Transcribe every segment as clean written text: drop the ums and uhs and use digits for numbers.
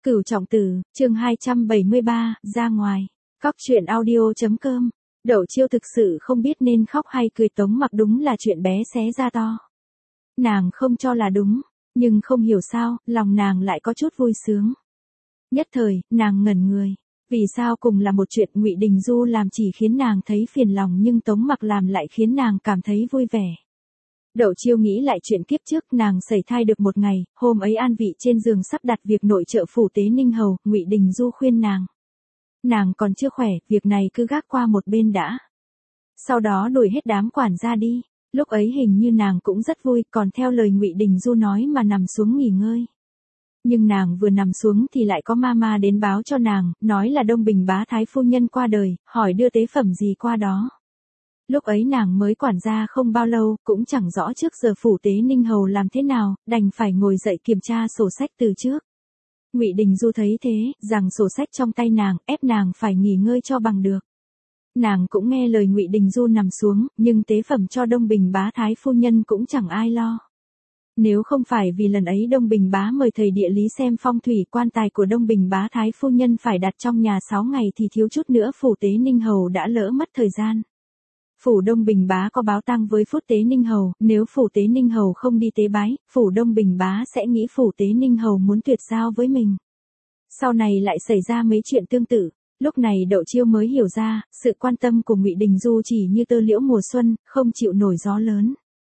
Cửu Trọng Tử, chương 273, ra ngoài. Cóc truyện audio.com. Đậu Chiêu thực sự không biết nên khóc hay cười. Tống Mặc đúng là chuyện bé xé ra to. Nàng không cho là đúng, nhưng không hiểu sao, lòng nàng lại có chút vui sướng. Nhất thời, nàng ngẩn người. Vì sao cùng là một chuyện Ngụy Đình Du làm chỉ khiến nàng thấy phiền lòng nhưng Tống Mặc làm lại khiến nàng cảm thấy vui vẻ. Đậu Chiêu nghĩ lại chuyện kiếp trước, nàng sẩy thai được một ngày, hôm ấy an vị trên giường sắp đặt việc nội trợ phủ tế Ninh Hầu, Ngụy Đình Du khuyên nàng. Nàng còn chưa khỏe, việc này cứ gác qua một bên đã. Sau đó đuổi hết đám quản gia đi. Lúc ấy hình như nàng cũng rất vui, còn theo lời Ngụy Đình Du nói mà nằm xuống nghỉ ngơi. Nhưng nàng vừa nằm xuống thì lại có ma đến báo cho nàng, nói là Đông Bình bá thái phu nhân qua đời, hỏi đưa tế phẩm gì qua đó. Lúc ấy nàng mới quản gia không bao lâu, cũng chẳng rõ trước giờ phủ tế Ninh Hầu làm thế nào, đành phải ngồi dậy kiểm tra sổ sách từ trước. Ngụy Đình Du thấy thế, rằng sổ sách trong tay nàng, ép nàng phải nghỉ ngơi cho bằng được. Nàng cũng nghe lời Ngụy Đình Du nằm xuống, nhưng tế phẩm cho Đông Bình bá thái phu nhân cũng chẳng ai lo. Nếu không phải vì lần ấy Đông Bình bá mời thầy địa lý xem phong thủy, quan tài của Đông Bình bá thái phu nhân phải đặt trong nhà 6 ngày thì thiếu chút nữa phủ tế Ninh Hầu đã lỡ mất thời gian. Phủ Đông Bình bá có báo tang với phút tế Ninh Hầu, nếu phủ tế Ninh Hầu không đi tế bái, phủ Đông Bình bá sẽ nghĩ phủ tế Ninh Hầu muốn tuyệt giao với mình. Sau này lại xảy ra mấy chuyện tương tự. Lúc này Đậu Chiêu mới hiểu ra, sự quan tâm của Ngụy Đình Du chỉ như tơ liễu mùa xuân, không chịu nổi gió lớn.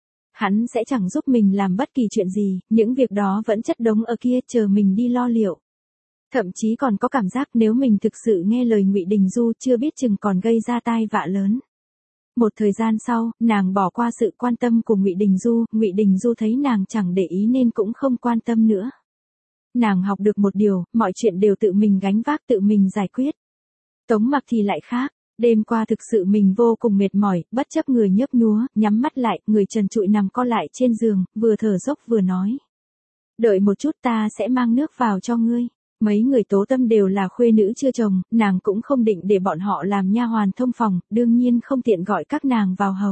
Hắn sẽ chẳng giúp mình làm bất kỳ chuyện gì, những việc đó vẫn chất đống ở kia chờ mình đi lo liệu. Thậm chí còn có cảm giác nếu mình thực sự nghe lời Ngụy Đình Du chưa biết chừng còn gây ra tai vạ lớn. Một thời gian sau, nàng bỏ qua sự quan tâm của Ngụy Đình Du thấy nàng chẳng để ý nên cũng không quan tâm nữa. Nàng học được một điều, mọi chuyện đều tự mình gánh vác, tự mình giải quyết. Tống Mặc thì lại khác, đêm qua thực sự mình vô cùng mệt mỏi, bất chấp người nhấp nhúa, nhắm mắt lại, người trần trụi nằm co lại trên giường, vừa thở dốc vừa nói. Đợi một chút, ta sẽ mang nước vào cho ngươi. Mấy người Tố Tâm đều là khuê nữ chưa chồng, nàng cũng không định để bọn họ làm nha hoàn thông phòng, đương nhiên không tiện gọi các nàng vào hầu.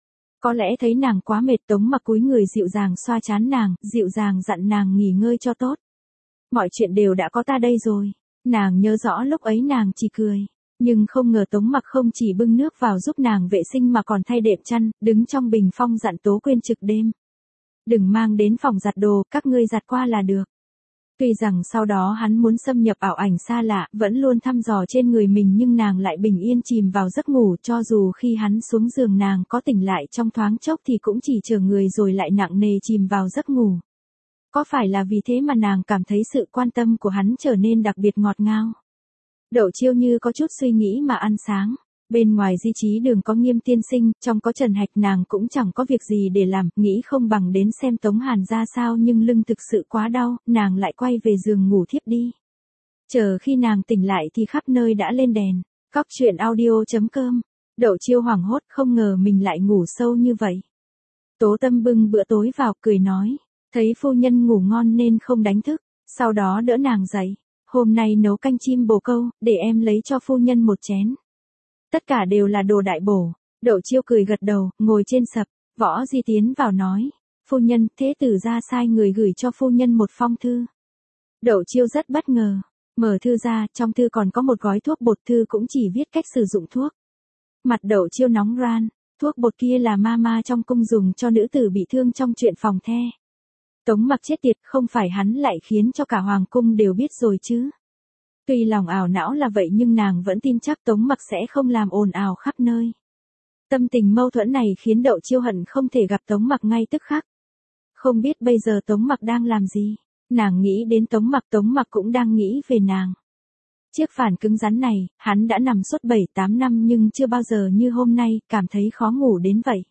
Có lẽ thấy nàng quá mệt, Tống Mặc cúi người dịu dàng xoa trán nàng, dịu dàng dặn nàng nghỉ ngơi cho tốt. Mọi chuyện đều đã có ta đây rồi. Nàng nhớ rõ lúc ấy nàng chỉ cười. Nhưng không ngờ Tống Mặc không chỉ bưng nước vào giúp nàng vệ sinh mà còn thay đệm chăn, đứng trong bình phong dặn Tố Quyên trực đêm. Đừng mang đến phòng giặt đồ, các ngươi giặt qua là được. Tuy rằng sau đó hắn muốn xâm nhập ảo ảnh xa lạ, vẫn luôn thăm dò trên người mình nhưng nàng lại bình yên chìm vào giấc ngủ, cho dù khi hắn xuống giường nàng có tỉnh lại trong thoáng chốc thì cũng chỉ chờ người rồi lại nặng nề chìm vào giấc ngủ. Có phải là vì thế mà nàng cảm thấy sự quan tâm của hắn trở nên đặc biệt ngọt ngào? Đậu Chiêu như có chút suy nghĩ mà ăn sáng. Bên ngoài Di Chí Đường có Nghiêm tiên sinh, trong có Trần Hạch, nàng cũng chẳng có việc gì để làm, nghĩ không bằng đến xem Tống Hàn ra sao nhưng lưng thực sự quá đau, nàng lại quay về giường ngủ thiếp đi. Chờ khi nàng tỉnh lại thì khắp nơi đã lên đèn. Cóc truyện audio.com. Đậu Chiêu hoảng hốt, không ngờ mình lại ngủ sâu như vậy. Tố Tâm bưng bữa tối vào, cười nói, thấy phu nhân ngủ ngon nên không đánh thức, sau đó đỡ nàng dậy. Hôm nay nấu canh chim bồ câu, để em lấy cho phu nhân một chén. Tất cả đều là đồ đại bổ. Đậu Chiêu cười gật đầu, ngồi trên sập. Võ Di tiến vào nói, phu nhân, thế tử ra sai người gửi cho phu nhân một phong thư. Đậu Chiêu rất bất ngờ. Mở thư ra, trong thư còn có một gói thuốc bột, thư cũng chỉ viết cách sử dụng thuốc. Mặt Đậu Chiêu nóng ran. Thuốc bột kia là ma trong cung dùng cho nữ tử bị thương trong chuyện phòng the. Tống Mặc chết tiệt, không phải hắn lại khiến cho cả hoàng cung đều biết rồi chứ. Tuy lòng ảo não là vậy nhưng nàng vẫn tin chắc Tống Mặc sẽ không làm ồn ào khắp nơi. Tâm tình mâu thuẫn này khiến Đậu Chiêu hận không thể gặp Tống Mặc ngay tức khắc. Không biết bây giờ Tống Mặc đang làm gì. Nàng nghĩ đến Tống Mặc cũng đang nghĩ về nàng. Chiếc phản cứng rắn này, hắn đã nằm suốt 7-8 năm nhưng chưa bao giờ như hôm nay, cảm thấy khó ngủ đến vậy.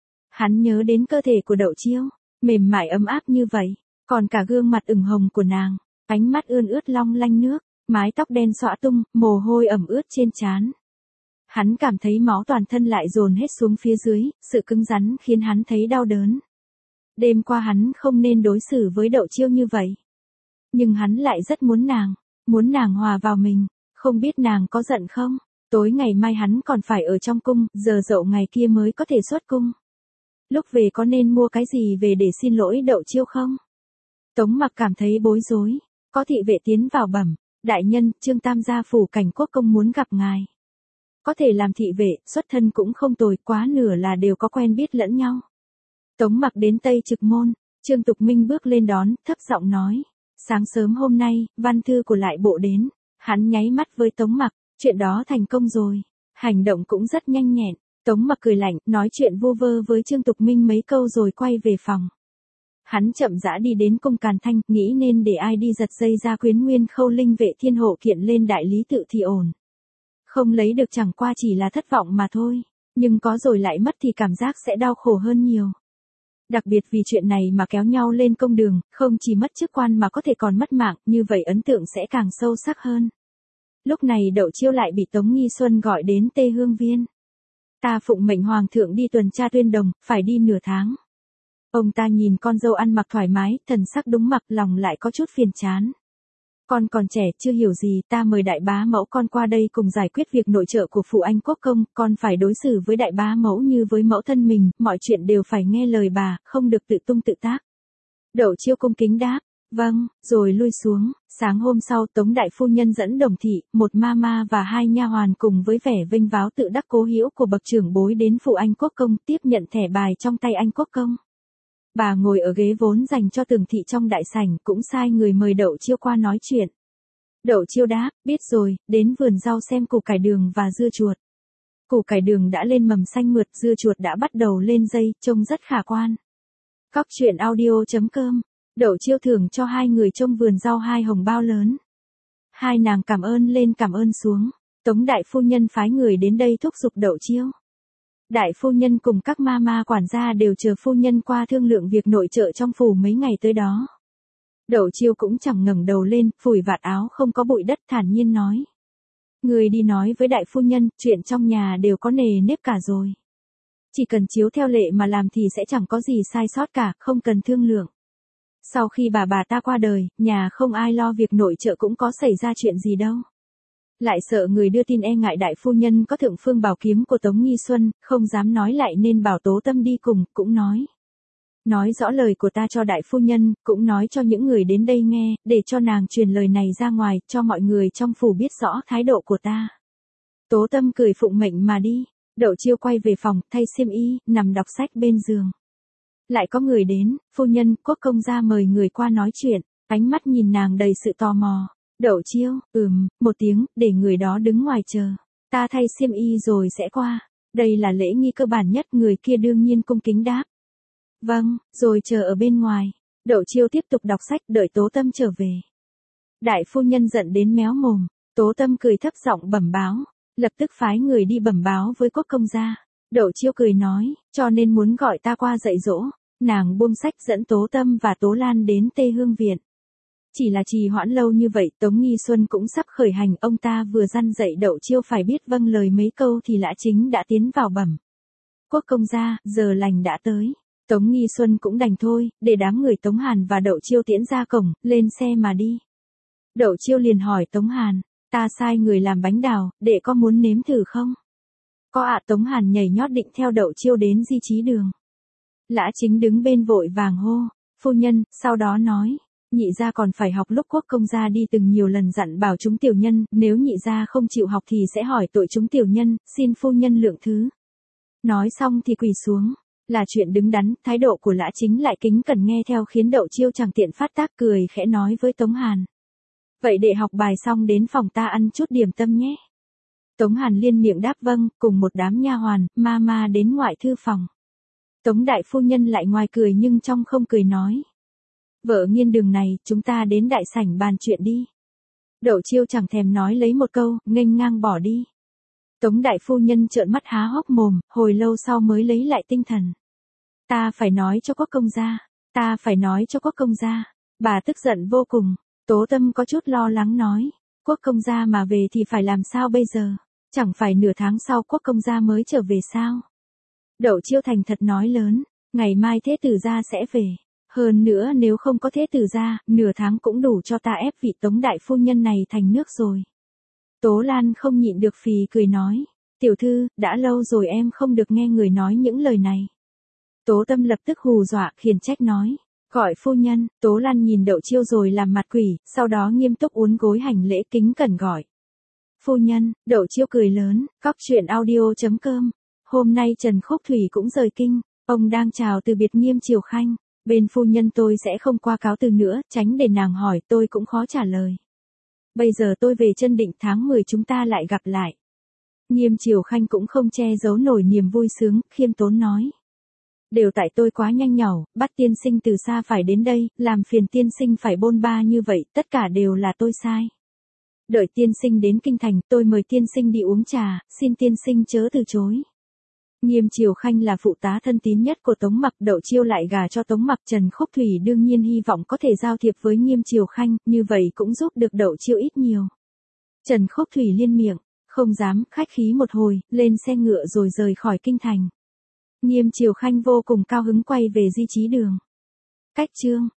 Hắn nhớ đến cơ thể của Đậu Chiêu, mềm mại ấm áp như vậy, còn cả gương mặt ửng hồng của nàng, ánh mắt ươn ướt long lanh nước, mái tóc đen xõa tung, mồ hôi ẩm ướt trên trán. Hắn cảm thấy máu toàn thân lại dồn hết xuống phía dưới, sự cứng rắn khiến hắn thấy đau đớn. Đêm qua hắn không nên đối xử với Đậu Chiêu như vậy. Nhưng hắn lại rất muốn nàng hòa vào mình, không biết nàng có giận không? Tối ngày mai hắn còn phải ở trong cung, giờ dậu ngày kia mới có thể xuất cung. Lúc về có nên mua cái gì về để xin lỗi Đậu Chiêu không? Tống Mặc cảm thấy bối rối. Có thị vệ tiến vào bẩm, đại nhân, Trương Tam gia phủ Cảnh Quốc công muốn gặp ngài. Có thể làm thị vệ, xuất thân cũng không tồi, quá nửa là đều có quen biết lẫn nhau. Tống Mặc đến Tây Trực Môn, Trương Tục Minh bước lên đón, thấp giọng nói, sáng sớm hôm nay, văn thư của lại bộ đến, hắn nháy mắt với Tống Mặc, chuyện đó thành công rồi, hành động cũng rất nhanh nhẹn. Tống Mặc cười lạnh, nói chuyện vu vơ với Trương Tục Minh mấy câu rồi quay về phòng. Hắn chậm rãi đi đến cung Càn Thanh, nghĩ nên để ai đi giật dây ra Quyến Nguyên Khâu Linh Vệ Thiên Hộ kiện lên đại lý tự thì ổn. Không lấy được chẳng qua chỉ là thất vọng mà thôi, nhưng có rồi lại mất thì cảm giác sẽ đau khổ hơn nhiều. Đặc biệt vì chuyện này mà kéo nhau lên công đường, không chỉ mất chức quan mà có thể còn mất mạng, như vậy ấn tượng sẽ càng sâu sắc hơn. Lúc này Đậu Chiêu lại bị Tống Nghi Xuân gọi đến Tê Hương Viên. Ta phụng mệnh hoàng thượng đi tuần tra Tuyên Đồng, phải đi nửa tháng. Ông ta nhìn con dâu ăn mặc thoải mái, thần sắc đúng mực, lòng lại có chút phiền chán. Con còn trẻ, chưa hiểu gì, ta mời đại bá mẫu con qua đây cùng giải quyết việc nội trợ của phụ anh quốc công, con phải đối xử với đại bá mẫu như với mẫu thân mình, mọi chuyện đều phải nghe lời bà, không được tự tung tự tác. Đậu Chiêu cung kính đáp, vâng, rồi lui xuống. Sáng hôm sau, Tống đại phu nhân dẫn Đồng thị, một ma và hai nha hoàn cùng với vẻ vinh váo tự đắc cố hữu của bậc trưởng bối đến phụ anh quốc công tiếp nhận thẻ bài trong tay anh quốc công. Bà ngồi ở ghế vốn dành cho Tường thị trong đại sảnh, cũng sai người mời Đậu Chiêu qua nói chuyện. Đậu Chiêu đáp, biết rồi, đến vườn rau xem củ cải đường và dưa chuột. Củ cải đường đã lên mầm xanh mượt, dưa chuột đã bắt đầu lên dây, trông rất khả quan. Cóc truyện audio.com. Đậu Chiêu thưởng cho hai người trông vườn rau 2 hồng bao lớn. Hai nàng cảm ơn lên cảm ơn xuống. Tống đại phu nhân phái người đến đây thúc giục Đậu Chiêu. Đại phu nhân cùng các ma quản gia đều chờ phu nhân qua thương lượng việc nội trợ trong phủ mấy ngày tới đó. Đậu Chiêu cũng chẳng ngẩng đầu lên, phủi vạt áo không có bụi đất, thản nhiên nói. Người đi nói với đại phu nhân, chuyện trong nhà đều có nề nếp cả rồi. Chỉ cần chiếu theo lệ mà làm thì sẽ chẳng có gì sai sót cả, không cần thương lượng. Sau khi bà ta qua đời, nhà không ai lo việc nội trợ cũng có xảy ra chuyện gì đâu. Lại sợ người đưa tin e ngại đại phu nhân có thượng phương bảo kiếm của Tống Nghi Xuân, không dám nói lại nên bảo Tố Tâm đi cùng, cũng nói. Nói rõ lời của ta cho đại phu nhân, cũng nói cho những người đến đây nghe, để cho nàng truyền lời này ra ngoài, cho mọi người trong phủ biết rõ thái độ của ta. Tố Tâm cười phụng mệnh mà đi. Đậu Chiêu quay về phòng, thay xiêm y, nằm đọc sách bên giường. Lại có người đến, phu nhân, quốc công gia mời người qua nói chuyện, ánh mắt nhìn nàng đầy sự tò mò. Đậu Chiêu, một tiếng, để người đó đứng ngoài chờ. Ta thay xiêm y rồi sẽ qua. Đây là lễ nghi cơ bản nhất, người kia đương nhiên cung kính đáp. Vâng, rồi chờ ở bên ngoài. Đậu Chiêu tiếp tục đọc sách, đợi Tố Tâm trở về. Đại phu nhân giận đến méo mồm, Tố Tâm cười thấp giọng bẩm báo, lập tức phái người đi bẩm báo với quốc công gia. Đậu Chiêu cười nói, cho nên muốn gọi ta qua dạy dỗ. Nàng buông sách dẫn Tố Tâm và Tố Lan đến Tê Hương Viện. Chỉ là trì hoãn lâu như vậy, Tống Nghi Xuân cũng sắp khởi hành, ông ta vừa răn dạy Đậu Chiêu phải biết vâng lời mấy câu thì Lã Chính đã tiến vào bẩm. Quốc công gia, giờ lành đã tới. Tống Nghi Xuân cũng đành thôi, để đám người Tống Hàn và Đậu Chiêu tiễn ra cổng, lên xe mà đi. Đậu Chiêu liền hỏi Tống Hàn, ta sai người làm bánh đào, để có muốn nếm thử không? Có ạ. Tống Hàn nhảy nhót định theo Đậu Chiêu đến Di Chí Đường. Lã Chính đứng bên vội vàng hô, phu nhân, sau đó nói, nhị gia còn phải học lúc quốc công gia đi từng nhiều lần dặn bảo chúng tiểu nhân, nếu nhị gia không chịu học thì sẽ hỏi tội chúng tiểu nhân, xin phu nhân lượng thứ. Nói xong thì quỳ xuống. Là chuyện đứng đắn, thái độ của Lã Chính lại kính cẩn nghe theo khiến Đậu Chiêu chẳng tiện phát tác, cười khẽ nói với Tống Hàn. Vậy để học bài xong đến phòng ta ăn chút điểm tâm nhé. Tống Hàn liên miệng đáp vâng, cùng một đám nha hoàn, ma đến ngoại thư phòng. Tống đại phu nhân lại ngoài cười nhưng trong không cười nói. Vợ nghiên đường này, chúng ta đến đại sảnh bàn chuyện đi. Đậu Chiêu chẳng thèm nói lấy một câu, nghênh ngang bỏ đi. Tống đại phu nhân trợn mắt há hốc mồm, hồi lâu sau mới lấy lại tinh thần. Ta phải nói cho quốc công gia, ta phải nói cho quốc công gia. Bà tức giận vô cùng. Tố Tâm có chút lo lắng nói, quốc công gia mà về thì phải làm sao bây giờ? Chẳng phải nửa tháng sau quốc công gia mới trở về sao? Đậu Chiêu thành thật nói lớn, ngày mai thế tử gia sẽ về. Hơn nữa nếu không có thế tử gia, nửa tháng cũng đủ cho ta ép vị Tống đại phu nhân này thành nước rồi. Tố Lan không nhịn được phì cười nói, tiểu thư, đã lâu rồi em không được nghe người nói những lời này. Tố Tâm lập tức hù dọa, khiển trách nói, Gọi phu nhân, Tố Lan nhìn Đậu Chiêu rồi làm mặt quỷ, sau đó nghiêm túc uốn gối hành lễ kính cẩn gọi. Phu nhân, Đậu Chiêu cười lớn, cóc truyện audio.com. Hôm nay Trần Khúc Thủy cũng rời kinh, ông đang chào từ biệt Nghiêm Triều Khanh. Bên phu nhân tôi sẽ không qua cáo từ nữa, tránh để nàng hỏi tôi cũng khó trả lời. Bây giờ tôi về Chân Định, tháng 10 chúng ta lại gặp lại. Nghiêm Triều Khanh cũng không che giấu nổi niềm vui sướng, khiêm tốn nói. Đều tại tôi quá nhanh nhảu, bắt tiên sinh từ xa phải đến đây, làm phiền tiên sinh phải bôn ba như vậy, tất cả đều là tôi sai. Đợi tiên sinh đến kinh thành, tôi mời tiên sinh đi uống trà, xin tiên sinh chớ từ chối. Nghiêm Triều Khanh là phụ tá thân tín nhất của Tống Mặc, Đậu Chiêu lại gả cho Tống Mặc, Trần Khúc Thủy đương nhiên hy vọng có thể giao thiệp với Nghiêm Triều Khanh, như vậy cũng giúp được Đậu Chiêu ít nhiều. Trần Khúc Thủy liên miệng, không dám, khách khí một hồi, lên xe ngựa rồi rời khỏi kinh thành. Nghiêm Triều Khanh vô cùng cao hứng quay về Di Chí Đường. Cách chương